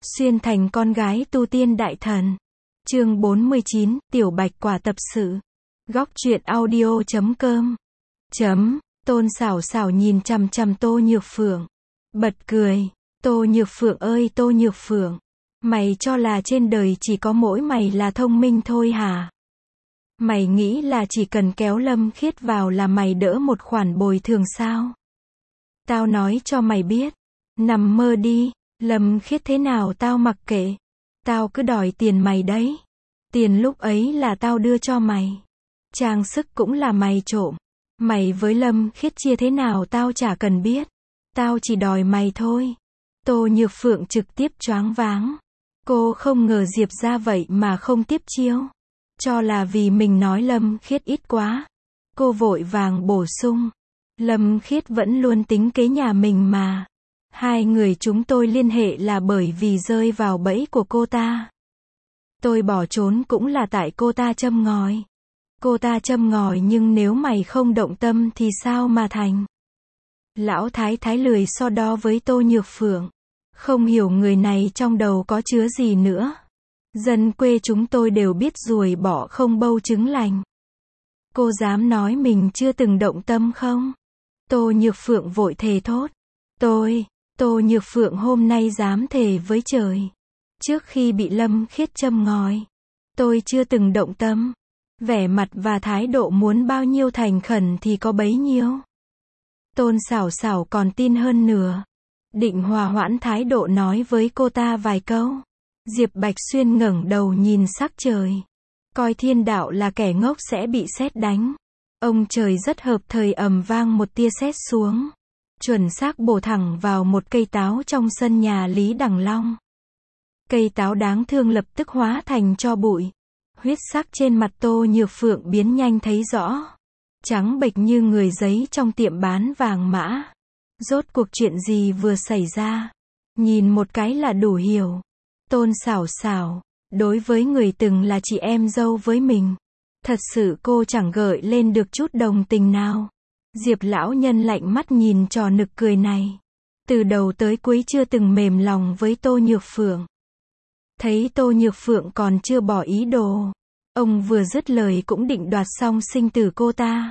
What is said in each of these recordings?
Xuyên thành con gái tu tiên đại thần. Chương 49, Tiểu Bạch Quả tập sự. Góc truyện audio.com. Tôn Sảo Sảo nhìn chằm chằm Tô Nhược Phượng. Bật cười. Tô Nhược Phượng ơi Tô Nhược Phượng. Mày cho là trên đời chỉ có mỗi mày là thông minh thôi hả? Mày nghĩ là chỉ cần kéo Lâm Khiết vào là mày đỡ một khoản bồi thường sao? Tao nói cho mày biết. Nằm mơ đi. Lâm Khiết thế nào tao mặc kệ. Tao cứ đòi tiền mày đấy. Tiền lúc ấy là tao đưa cho mày. Trang sức cũng là mày trộm. Mày với Lâm Khiết chia thế nào tao chả cần biết. Tao chỉ đòi mày thôi. Tô Nhược Phượng trực tiếp choáng váng. Cô không ngờ Diệp ra vậy mà không tiếp chiêu. Cho là vì mình nói Lâm Khiết ít quá. Cô vội vàng bổ sung. Lâm Khiết vẫn luôn tính kế nhà mình mà. Hai người chúng tôi liên hệ là bởi vì rơi vào bẫy của cô ta. Tôi bỏ trốn cũng là tại cô ta châm ngòi. Cô ta châm ngòi nhưng nếu mày không động tâm thì sao mà thành. Lão Thái Thái lười so đo với Tô Nhược Phượng. Không hiểu người này trong đầu có chứa gì nữa. Dân quê chúng tôi đều biết ruồi bỏ không bâu trứng lành. Cô dám nói mình chưa từng động tâm không? Tô Nhược Phượng vội thề thốt. Tô Nhược Phượng hôm nay dám thề với trời. Trước khi bị Lâm Khiết châm ngòi, tôi chưa từng động tâm. Vẻ mặt và thái độ muốn bao nhiêu thành khẩn thì có bấy nhiêu. Tôn Sảo Sảo còn tin hơn nữa. Định hòa hoãn thái độ nói với cô ta vài câu. Diệp Bạch Xuyên ngẩng đầu nhìn sắc trời. Coi thiên đạo là kẻ ngốc sẽ bị sét đánh. Ông trời rất hợp thời ầm vang một tia sét xuống. Chuẩn xác bổ thẳng vào một cây táo trong sân nhà Lý Đằng Long. Cây táo đáng thương lập tức hóa thành tro bụi. Huyết sắc trên mặt Tô Nhược Phượng biến nhanh thấy rõ. Trắng bệch như người giấy trong tiệm bán vàng mã. Rốt cuộc chuyện gì vừa xảy ra? Nhìn một cái là đủ hiểu. Tôn Sảo Sảo, đối với người từng là chị em dâu với mình, thật sự cô chẳng gợi lên được chút đồng tình nào. Diệp lão nhân lạnh mắt nhìn trò nực cười này. Từ đầu tới cuối chưa từng mềm lòng với Tô Nhược Phượng. Thấy Tô Nhược Phượng còn chưa bỏ ý đồ, ông vừa dứt lời cũng định đoạt xong sinh tử cô ta.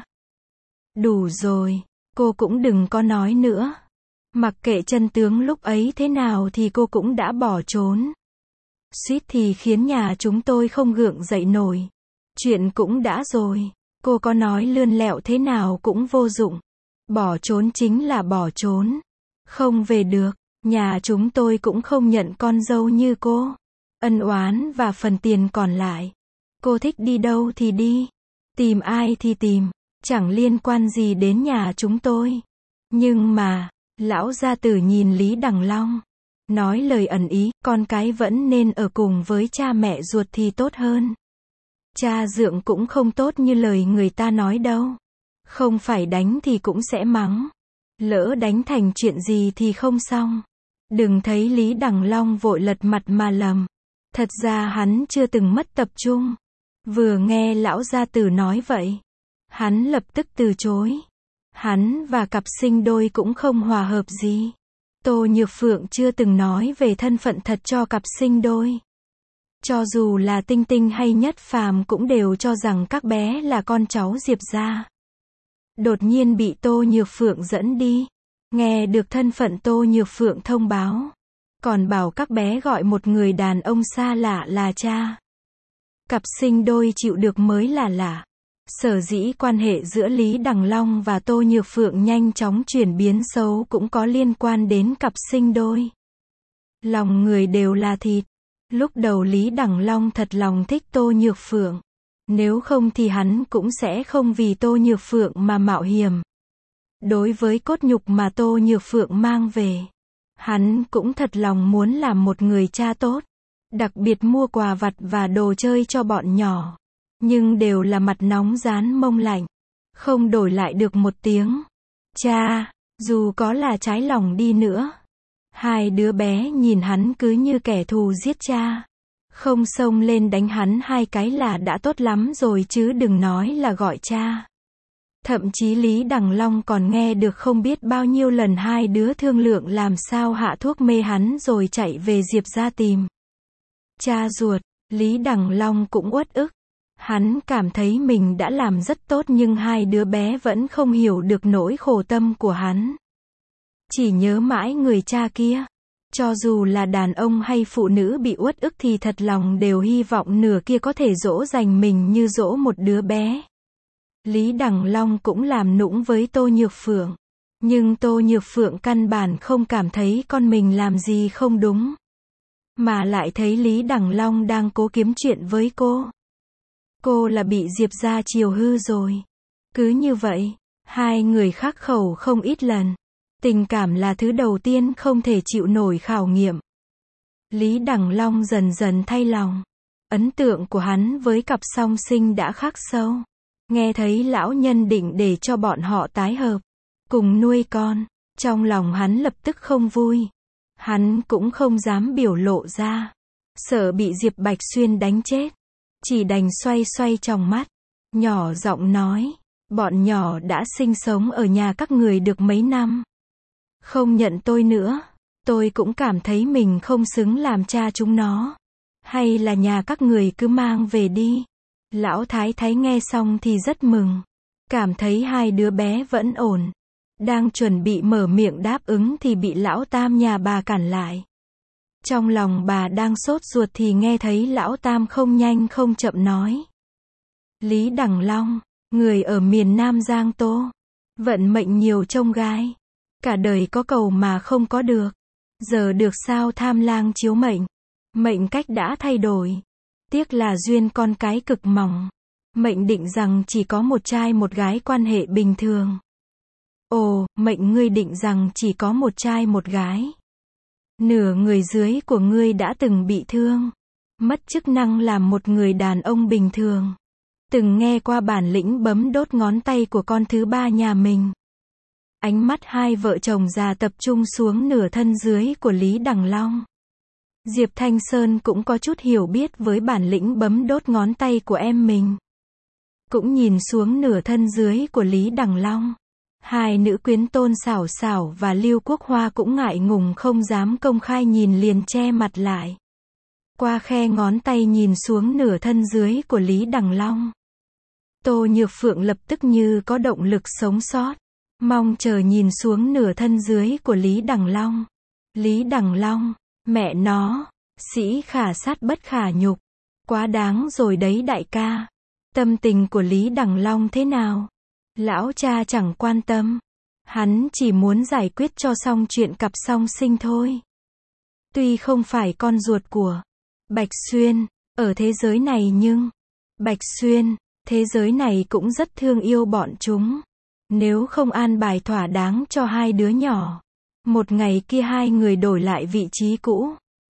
Đủ rồi, cô cũng đừng có nói nữa. Mặc kệ chân tướng lúc ấy thế nào thì cô cũng đã bỏ trốn. Suýt thì khiến nhà chúng tôi không gượng dậy nổi. Chuyện cũng đã rồi. Cô có nói lươn lẹo thế nào cũng vô dụng. Bỏ trốn chính là bỏ trốn. Không về được. Nhà chúng tôi cũng không nhận con dâu như cô. Ân oán và phần tiền còn lại. Cô thích đi đâu thì đi. Tìm ai thì tìm. Chẳng liên quan gì đến nhà chúng tôi. Nhưng mà, lão gia tử nhìn Lý Đằng Long. Nói lời ẩn ý, con cái vẫn nên ở cùng với cha mẹ ruột thì tốt hơn. Cha dượng cũng không tốt như lời người ta nói đâu. Không phải đánh thì cũng sẽ mắng. Lỡ đánh thành chuyện gì thì không xong. Đừng thấy Lý Đằng Long vội lật mặt mà lầm. Thật ra hắn chưa từng mất tập trung. Vừa nghe lão gia tử nói vậy, hắn lập tức từ chối. Hắn và cặp sinh đôi cũng không hòa hợp gì. Tô Nhược Phượng chưa từng nói về thân phận thật cho cặp sinh đôi. Cho dù là Tinh Tinh hay Nhất Phàm cũng đều cho rằng các bé là con cháu Diệp gia. Đột nhiên bị Tô Nhược Phượng dẫn đi. Nghe được thân phận Tô Nhược Phượng thông báo. Còn bảo các bé gọi một người đàn ông xa lạ là cha. Cặp sinh đôi chịu được mới là lạ. Sở dĩ quan hệ giữa Lý Đằng Long và Tô Nhược Phượng nhanh chóng chuyển biến xấu cũng có liên quan đến cặp sinh đôi. Lòng người đều là thịt. Lúc đầu Lý Đằng Long thật lòng thích Tô Nhược Phượng. Nếu không thì hắn cũng sẽ không vì Tô Nhược Phượng mà mạo hiểm. Đối với cốt nhục mà Tô Nhược Phượng mang về, hắn cũng thật lòng muốn làm một người cha tốt. Đặc biệt mua quà vặt và đồ chơi cho bọn nhỏ. Nhưng đều là mặt nóng rán mông lạnh. Không đổi lại được một tiếng. Cha, dù có là trái lòng đi nữa. Hai đứa bé nhìn hắn cứ như kẻ thù giết cha. Không xông lên đánh hắn hai cái là đã tốt lắm rồi chứ đừng nói là gọi cha. Thậm chí Lý Đằng Long còn nghe được không biết bao nhiêu lần hai đứa thương lượng làm sao hạ thuốc mê hắn rồi chạy về Diệp ra tìm cha ruột. Lý Đằng Long cũng uất ức. Hắn cảm thấy mình đã làm rất tốt nhưng hai đứa bé vẫn không hiểu được nỗi khổ tâm của hắn. Chỉ nhớ mãi người cha kia. Cho dù là đàn ông hay phụ nữ bị uất ức thì thật lòng đều hy vọng nửa kia có thể dỗ dành mình như dỗ một đứa bé. Lý Đằng Long cũng làm nũng với Tô Nhược Phượng. Nhưng Tô Nhược Phượng căn bản không cảm thấy con mình làm gì không đúng. Mà lại thấy Lý Đằng Long đang cố kiếm chuyện với cô. Cô là bị Diệp ra chiều hư rồi. Cứ như vậy, hai người khắc khẩu không ít lần. Tình cảm là thứ đầu tiên không thể chịu nổi khảo nghiệm. Lý Đằng Long dần dần thay lòng. Ấn tượng của hắn với cặp song sinh đã khắc sâu. Nghe thấy lão nhân định để cho bọn họ tái hợp, cùng nuôi con, trong lòng hắn lập tức không vui. Hắn cũng không dám biểu lộ ra, sợ bị Diệp Bạch Xuyên đánh chết. Chỉ đành xoay xoay trong mắt, nhỏ giọng nói, bọn nhỏ đã sinh sống ở nhà các người được mấy năm. Không nhận tôi nữa, tôi cũng cảm thấy mình không xứng làm cha chúng nó. Hay là nhà các người cứ mang về đi. Lão Thái Thái nghe xong thì rất mừng. Cảm thấy hai đứa bé vẫn ổn. Đang chuẩn bị mở miệng đáp ứng thì bị lão Tam nhà bà cản lại. Trong lòng bà đang sốt ruột thì nghe thấy lão Tam không nhanh không chậm nói. Lý Đằng Long, người ở miền Nam Giang Tô. Vận mệnh nhiều trông gai. Cả đời có cầu mà không có được. Giờ được sao tham lang chiếu mệnh. Mệnh cách đã thay đổi. Tiếc là duyên con cái cực mỏng. Mệnh định rằng chỉ có một trai một gái quan hệ bình thường. Ồ, mệnh ngươi định rằng chỉ có một trai một gái. Nửa người dưới của ngươi đã từng bị thương. Mất chức năng làm một người đàn ông bình thường. Từng nghe qua bản lĩnh bấm đốt ngón tay của con thứ ba nhà mình. Ánh mắt hai vợ chồng già tập trung xuống nửa thân dưới của Lý Đằng Long. Diệp Thanh Sơn cũng có chút hiểu biết với bản lĩnh bấm đốt ngón tay của em mình. Cũng nhìn xuống nửa thân dưới của Lý Đằng Long. Hai nữ quyến Tôn Xảo Xảo và Lưu Quốc Hoa cũng ngại ngùng không dám công khai nhìn liền che mặt lại. Qua khe ngón tay nhìn xuống nửa thân dưới của Lý Đằng Long. Tô Nhược Phượng lập tức như có động lực sống sót. Mong chờ nhìn xuống nửa thân dưới của Lý Đằng Long. Lý Đằng Long, mẹ nó, sĩ khả sát bất khả nhục. Quá đáng rồi đấy đại ca. Tâm tình của Lý Đằng Long thế nào? Lão cha chẳng quan tâm. Hắn chỉ muốn giải quyết cho xong chuyện cặp song sinh thôi. Tuy không phải con ruột của Bạch Xuyên, ở thế giới này nhưng Bạch Xuyên, thế giới này cũng rất thương yêu bọn chúng. Nếu không an bài thỏa đáng cho hai đứa nhỏ, một ngày kia hai người đổi lại vị trí cũ,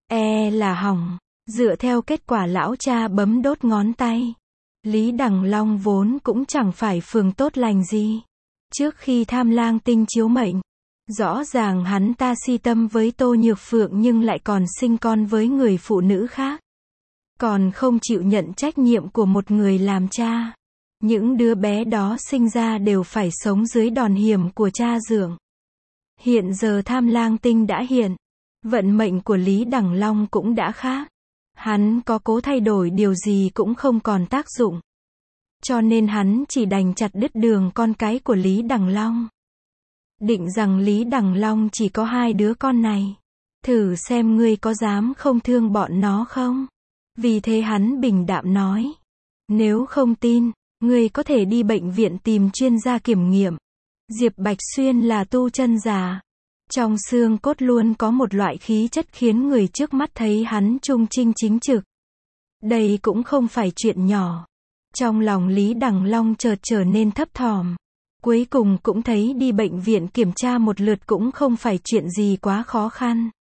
là hỏng. Dựa theo kết quả lão cha bấm đốt ngón tay, Lý Đằng Long vốn cũng chẳng phải phường tốt lành gì. Trước khi tham lang tinh chiếu mệnh, rõ ràng hắn ta si tâm với Tô Nhược Phượng nhưng lại còn sinh con với người phụ nữ khác. Còn không chịu nhận trách nhiệm của một người làm cha. Những đứa bé đó sinh ra đều phải sống dưới đòn hiểm của cha dưỡng. Hiện giờ tham lang tinh đã hiện. Vận mệnh của Lý Đằng Long cũng đã khác. Hắn có cố thay đổi điều gì cũng không còn tác dụng. Cho nên hắn chỉ đành chặt đứt đường con cái của Lý Đằng Long. Định rằng Lý Đằng Long chỉ có hai đứa con này. Thử xem ngươi có dám không thương bọn nó không? Vì thế hắn bình đạm nói. Nếu không tin, ngươi có thể đi bệnh viện tìm chuyên gia kiểm nghiệm. Diệp Bạch Xuyên là tu chân giả. Trong xương cốt luôn có một loại khí chất khiến người trước mắt thấy hắn trung trinh chính trực. Đây cũng không phải chuyện nhỏ. Trong lòng Lý Đằng Long chợt trở nên thấp thỏm. Cuối cùng cũng thấy đi bệnh viện kiểm tra một lượt cũng không phải chuyện gì quá khó khăn.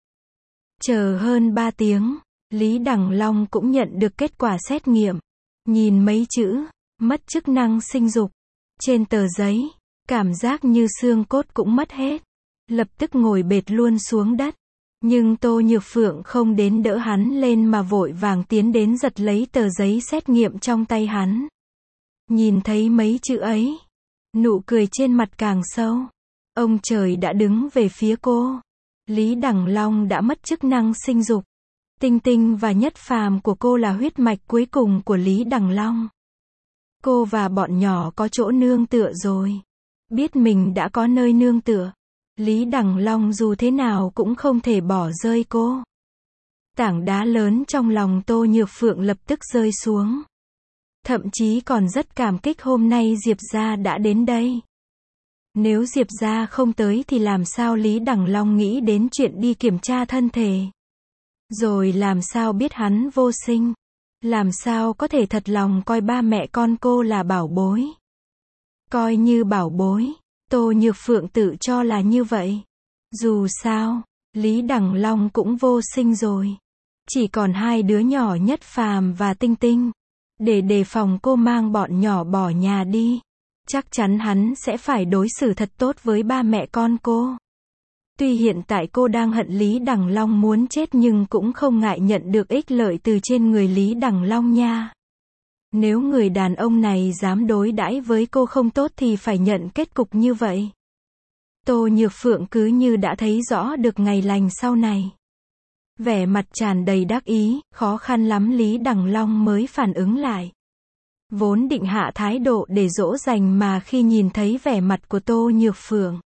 Chờ hơn 3 tiếng, Lý Đằng Long cũng nhận được kết quả xét nghiệm. Nhìn mấy chữ, mất chức năng sinh dục. Trên tờ giấy, cảm giác như xương cốt cũng mất hết. Lập tức ngồi bệt luôn xuống đất. Nhưng Tô Nhược Phượng không đến đỡ hắn lên mà vội vàng tiến đến giật lấy tờ giấy xét nghiệm trong tay hắn. Nhìn thấy mấy chữ ấy, Nụ cười trên mặt càng sâu. Ông trời đã đứng về phía cô. Lý Đằng Long đã mất chức năng sinh dục. Tinh Tinh và Nhất Phàm của cô là huyết mạch cuối cùng của Lý Đằng Long. Cô và bọn nhỏ có chỗ nương tựa rồi. Biết mình đã có nơi nương tựa. Lý Đằng Long dù thế nào cũng không thể bỏ rơi cô. Tảng đá lớn trong lòng Tô Nhược Phượng lập tức rơi xuống. Thậm chí còn rất cảm kích hôm nay Diệp gia đã đến đây. Nếu Diệp gia không tới thì làm sao Lý Đằng Long nghĩ đến chuyện đi kiểm tra thân thể. Rồi làm sao biết hắn vô sinh. Làm sao có thể thật lòng coi ba mẹ con cô là bảo bối. Coi như bảo bối. Tô Nhược Phượng tự cho là như vậy. Dù sao, Lý Đằng Long cũng vô sinh rồi. Chỉ còn hai đứa nhỏ Nhất Phàm và Tinh Tinh. Để đề phòng cô mang bọn nhỏ bỏ nhà đi. Chắc chắn hắn sẽ phải đối xử thật tốt với ba mẹ con cô. Tuy hiện tại cô đang hận Lý Đằng Long muốn chết nhưng cũng không ngại nhận được ích lợi từ trên người Lý Đằng Long nha. Nếu người đàn ông này dám đối đãi với cô không tốt thì phải nhận kết cục như vậy. Tô Nhược Phượng cứ như đã thấy rõ được ngày lành sau này. Vẻ mặt tràn đầy đắc ý, khó khăn lắm Lý Đằng Long mới phản ứng lại. Vốn định hạ thái độ để dỗ dành mà khi nhìn thấy vẻ mặt của Tô Nhược Phượng.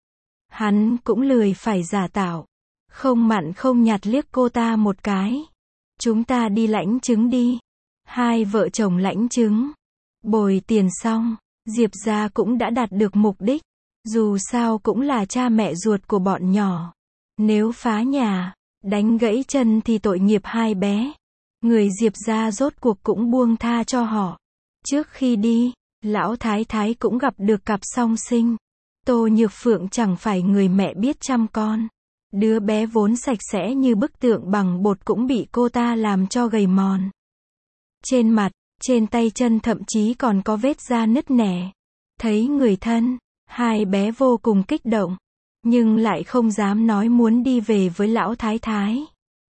Hắn cũng lười phải giả tạo. Không mặn không nhạt liếc cô ta một cái. Chúng ta đi lãnh chứng đi. Hai vợ chồng lãnh chứng. Bồi tiền xong, Diệp gia cũng đã đạt được mục đích. Dù sao cũng là cha mẹ ruột của bọn nhỏ. Nếu phá nhà, đánh gãy chân thì tội nghiệp hai bé. Người Diệp gia rốt cuộc cũng buông tha cho họ. Trước khi đi, lão thái thái cũng gặp được cặp song sinh. Tô Nhược Phượng chẳng phải người mẹ biết chăm con. Đứa bé vốn sạch sẽ như bức tượng bằng bột cũng bị cô ta làm cho gầy mòn. Trên mặt, trên tay chân thậm chí còn có vết da nứt nẻ. Thấy người thân, hai bé vô cùng kích động. Nhưng lại không dám nói muốn đi về với lão thái thái.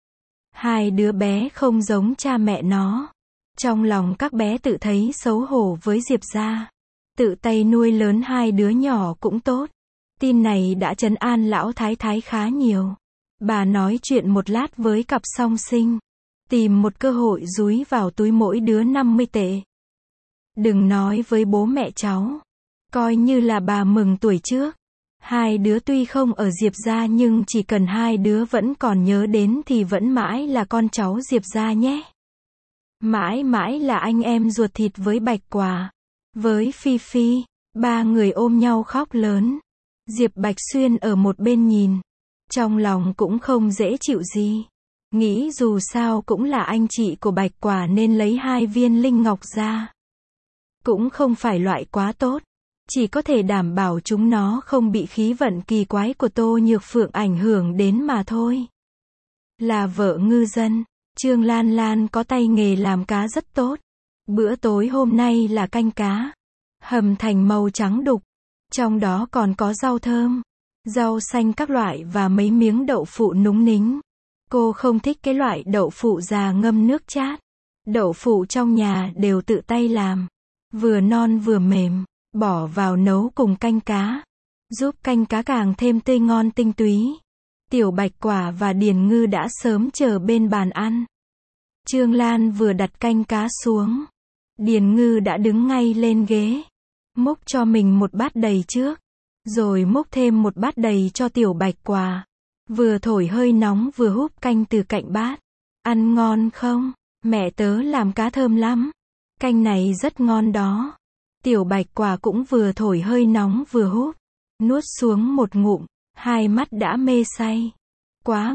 Hai đứa bé không giống cha mẹ nó. Trong lòng các bé tự thấy xấu hổ với Diệp gia. Tự tay nuôi lớn hai đứa nhỏ cũng tốt. Tin này đã trấn an lão thái thái khá nhiều. Bà nói chuyện một lát với cặp song sinh. Tìm một cơ hội dúi vào túi mỗi đứa 50 tệ. Đừng nói với bố mẹ cháu. Coi như là bà mừng tuổi trước. Hai đứa tuy không ở Diệp gia nhưng chỉ cần hai đứa vẫn còn nhớ đến thì vẫn mãi là con cháu Diệp gia nhé. Mãi mãi là anh em ruột thịt với Bạch Quả. Với Phi Phi, ba người ôm nhau khóc lớn. Diệp Bạch Xuyên ở một bên nhìn. Trong lòng cũng không dễ chịu gì. Nghĩ dù sao cũng là anh chị của Bạch Quả nên lấy hai viên linh ngọc ra. Cũng không phải loại quá tốt. Chỉ có thể đảm bảo chúng nó không bị khí vận kỳ quái của Tô Nhược Phượng ảnh hưởng đến mà thôi. Là vợ ngư dân, Trương Lan Lan có tay nghề làm cá rất tốt. Bữa tối hôm nay là canh cá. Hầm thành màu trắng đục. Trong đó còn có rau thơm, rau xanh các loại và mấy miếng đậu phụ núng nính. Cô không thích cái loại đậu phụ già ngâm nước chát. Đậu phụ trong nhà đều tự tay làm. Vừa non vừa mềm. Bỏ vào nấu cùng canh cá. Giúp canh cá càng thêm tươi ngon tinh túy. Tiểu Bạch Quả và Điền Ngư đã sớm chờ bên bàn ăn. Trương Lan vừa đặt canh cá xuống. Điền Ngư đã đứng ngay lên ghế. Múc cho mình một bát đầy trước. Rồi múc thêm một bát đầy cho Tiểu Bạch Quả. Vừa thổi hơi nóng vừa húp canh từ cạnh bát. Ăn ngon không? Mẹ tớ làm cá thơm lắm. Canh này rất ngon đó. Tiểu Bạch Quả cũng vừa thổi hơi nóng vừa húp. Nuốt xuống một ngụm. Hai mắt đã mê say. Quá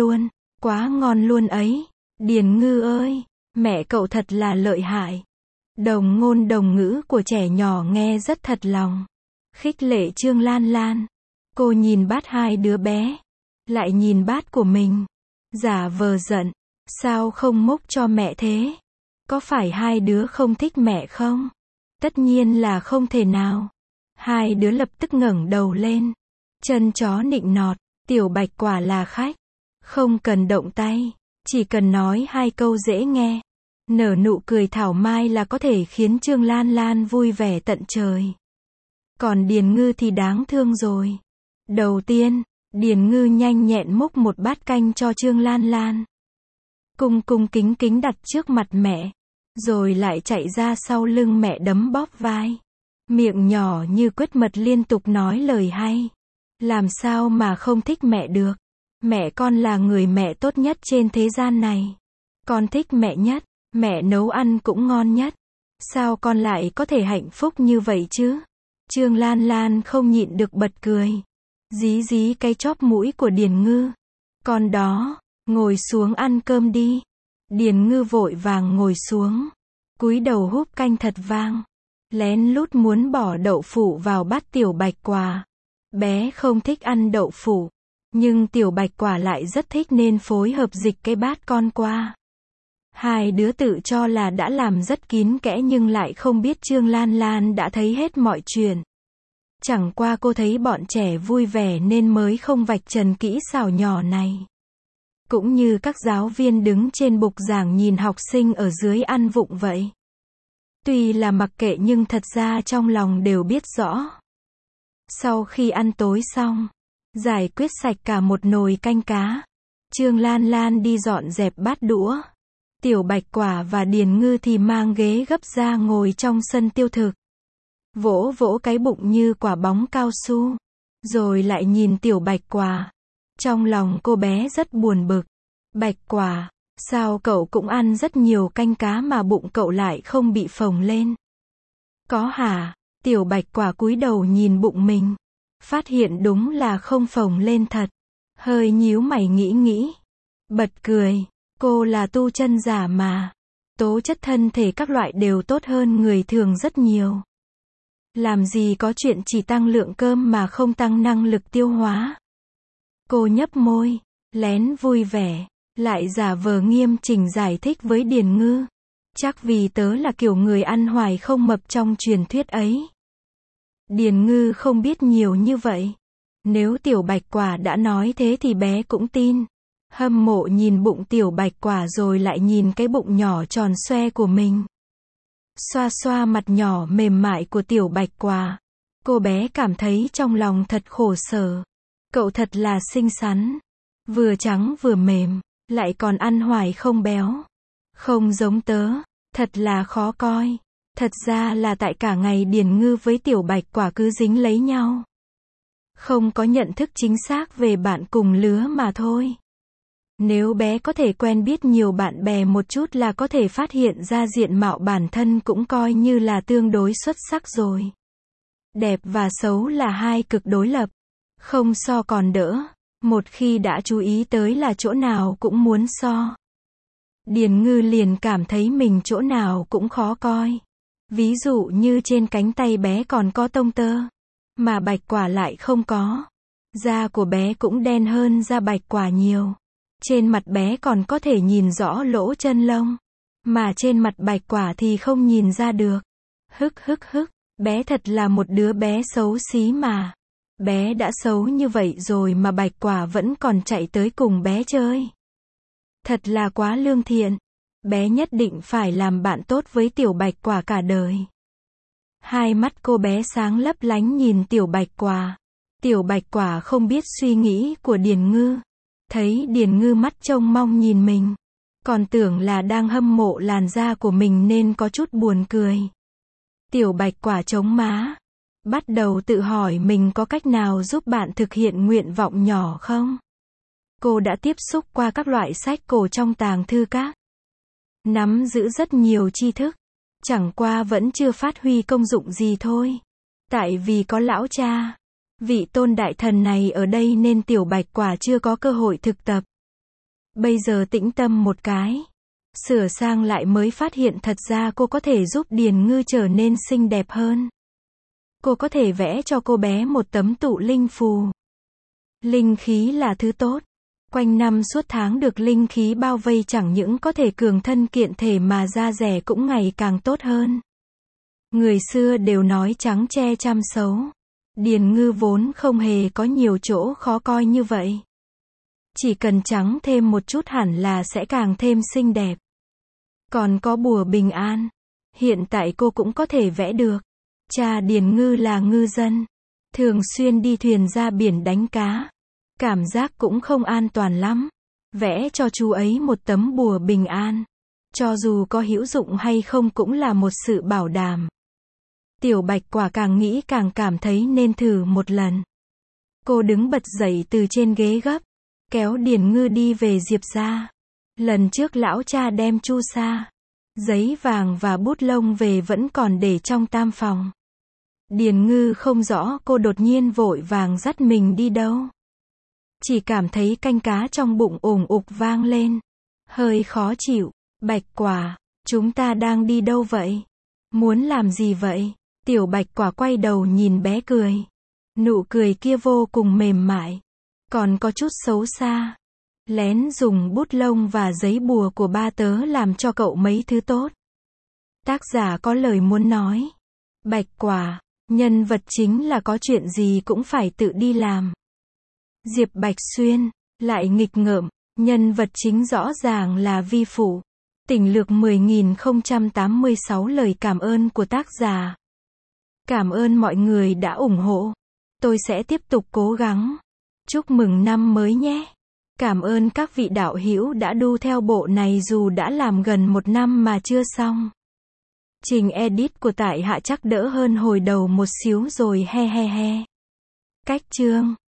ngon luôn ấy. Điền Ngư ơi, mẹ cậu thật là lợi hại. Đồng ngôn đồng ngữ của trẻ nhỏ nghe rất thật lòng. Khích lệ Trương Lan Lan. Cô nhìn bát hai đứa bé. Lại nhìn bát của mình. Giả vờ giận. Sao không múc cho mẹ thế? Có phải hai đứa không thích mẹ không? Tất nhiên là không thể nào. Hai đứa lập tức ngẩng đầu lên. Chân chó nịnh nọt. Tiểu Bạch Quả là khách. Không cần động tay. Chỉ cần nói hai câu dễ nghe. Nở nụ cười thảo mai là có thể khiến Trương Lan Lan vui vẻ tận trời. Còn Điền Ngư thì đáng thương rồi. Đầu tiên, Điền Ngư nhanh nhẹn múc một bát canh cho Trương Lan Lan. Cung cung kính kính đặt trước mặt mẹ. Rồi lại chạy ra sau lưng mẹ đấm bóp vai. Miệng nhỏ như quết mật liên tục nói lời hay. Làm sao mà không thích mẹ được. Mẹ con là người mẹ tốt nhất trên thế gian này. Con thích mẹ nhất. Mẹ nấu ăn cũng ngon nhất. Sao con lại có thể hạnh phúc như vậy chứ? Trương Lan Lan không nhịn được bật cười. Dí dí cái chóp mũi của Điền Ngư. Con đó, ngồi xuống ăn cơm đi. Điền Ngư vội vàng ngồi xuống. Cúi đầu húp canh thật vang. Lén lút muốn bỏ đậu phụ vào bát Tiểu Bạch Quả. Bé không thích ăn đậu phụ. Nhưng Tiểu Bạch Quả lại rất thích nên phối hợp dịch cái bát con qua. Hai đứa tự cho là đã làm rất kín kẽ nhưng lại không biết Trương Lan Lan đã thấy hết mọi chuyện. Chẳng qua cô thấy bọn trẻ vui vẻ nên mới không vạch trần kỹ xảo nhỏ này. Cũng như các giáo viên đứng trên bục giảng nhìn học sinh ở dưới ăn vụng vậy. Tuy là mặc kệ nhưng thật ra trong lòng đều biết rõ. Sau khi ăn tối xong, giải quyết sạch cả một nồi canh cá. Trương Lan Lan đi dọn dẹp bát đũa. Tiểu Bạch Quả và Điền Ngư thì mang ghế gấp ra ngồi trong sân tiêu thực. Vỗ vỗ cái bụng như quả bóng cao su. Rồi lại nhìn Tiểu Bạch Quả. Trong lòng cô bé rất buồn bực. Bạch Quả, sao cậu cũng ăn rất nhiều canh cá mà bụng cậu lại không bị phồng lên? Có hả? Tiểu Bạch Quả cúi đầu nhìn bụng mình. Phát hiện đúng là không phồng lên thật. Hơi nhíu mày nghĩ. Bật cười. Cô là tu chân giả mà. Tố chất thân thể các loại đều tốt hơn người thường rất nhiều. Làm gì có chuyện chỉ tăng lượng cơm mà không tăng năng lực tiêu hóa. Cô nhấp môi, lén vui vẻ, lại giả vờ nghiêm chỉnh giải thích với Điền Ngư. Chắc vì tớ là kiểu người ăn hoài không mập trong truyền thuyết ấy. Điền Ngư không biết nhiều như vậy. Nếu Tiểu Bạch Quả đã nói thế thì bé cũng tin. Hâm mộ nhìn bụng Tiểu Bạch Quả rồi lại nhìn cái bụng nhỏ tròn xoe của mình. Xoa xoa mặt nhỏ mềm mại của Tiểu Bạch Quả. Cô bé cảm thấy trong lòng thật khổ sở. Cậu thật là xinh xắn. Vừa trắng vừa mềm, lại còn ăn hoài không béo. Không giống tớ, thật là khó coi. Thật ra là tại cả ngày Điền Ngư với Tiểu Bạch Quả cứ dính lấy nhau. Không có nhận thức chính xác về bạn cùng lứa mà thôi. Nếu bé có thể quen biết nhiều bạn bè một chút là có thể phát hiện ra diện mạo bản thân cũng coi như là tương đối xuất sắc rồi. Đẹp và xấu là hai cực đối lập. Không so còn đỡ. Một khi đã chú ý tới là chỗ nào cũng muốn so. Điền Ngư liền cảm thấy mình chỗ nào cũng khó coi. Ví dụ như trên cánh tay bé còn có tông tơ. Mà Bạch Quả lại không có. Da của bé cũng đen hơn da Bạch Quả nhiều. Trên mặt bé còn có thể nhìn rõ lỗ chân lông. Mà trên mặt Bạch Quả thì không nhìn ra được. Hức. Bé thật là một đứa bé xấu xí mà. Bé đã xấu như vậy rồi mà Bạch Quả vẫn còn chạy tới cùng bé chơi. Thật là quá lương thiện. Bé nhất định phải làm bạn tốt với Tiểu Bạch Quả cả đời. Hai mắt cô bé sáng lấp lánh nhìn Tiểu Bạch Quả. Tiểu Bạch Quả không biết suy nghĩ của Điền Ngư. Thấy Điền Ngư mắt trông mong nhìn mình. Còn tưởng là đang hâm mộ làn da của mình nên có chút buồn cười. Tiểu Bạch Quả chống má. Bắt đầu tự hỏi mình có cách nào giúp bạn thực hiện nguyện vọng nhỏ không? Cô đã tiếp xúc qua các loại sách cổ trong tàng thư các. Nắm giữ rất nhiều tri thức. Chẳng qua vẫn chưa phát huy công dụng gì thôi. Tại vì có lão cha, vị tôn đại thần này ở đây nên Tiểu Bạch Quả chưa có cơ hội thực tập. Bây giờ tĩnh tâm một cái. Sửa sang lại mới phát hiện thật ra cô có thể giúp Điền Ngư trở nên xinh đẹp hơn. Cô có thể vẽ cho cô bé một tấm tụ linh phù. Linh khí là thứ tốt. Quanh năm suốt tháng được linh khí bao vây chẳng những có thể cường thân kiện thể mà da dẻ cũng ngày càng tốt hơn. Người xưa đều nói trắng che chăm xấu. Điền Ngư vốn không hề có nhiều chỗ khó coi như vậy. Chỉ cần trắng thêm một chút hẳn là sẽ càng thêm xinh đẹp. Còn có bùa bình an. Hiện tại cô cũng có thể vẽ được. Cha Điền Ngư là ngư dân, thường xuyên đi thuyền ra biển đánh cá. Cảm giác cũng không an toàn lắm. Vẽ cho chú ấy một tấm bùa bình an. Cho dù có hữu dụng hay không cũng là một sự bảo đảm. Tiểu Bạch Quả càng nghĩ càng cảm thấy nên thử một lần. Cô đứng bật dậy từ trên ghế gấp, kéo Điền Ngư đi về Diệp gia. Lần trước lão cha đem chu sa, giấy vàng và bút lông về vẫn còn để trong tam phòng. Điền Ngư không rõ cô đột nhiên vội vàng dắt mình đi đâu. Chỉ cảm thấy canh cá trong bụng ủng ục vang lên. Hơi khó chịu. Bạch Quả, chúng ta đang đi đâu vậy? Muốn làm gì vậy? Tiểu Bạch Quả quay đầu nhìn bé cười. Nụ cười kia vô cùng mềm mại. Còn có chút xấu xa. Lén dùng bút lông và giấy bùa của ba tớ làm cho cậu mấy thứ tốt. Tác giả có lời muốn nói. Bạch Quả, nhân vật chính là có chuyện gì cũng phải tự đi làm. Diệp Bạch Xuyên, lại nghịch ngợm, nhân vật chính rõ ràng là vi phụ. Tỉnh lược 10.086 lời cảm ơn của tác giả. Cảm ơn mọi người đã ủng hộ. Tôi sẽ tiếp tục cố gắng. Chúc mừng năm mới nhé. Cảm ơn các vị đạo hữu đã đu theo bộ này dù đã làm gần 1 năm mà chưa xong. Trình edit của tại hạ chắc đỡ hơn hồi đầu một xíu rồi he he he. Cách chương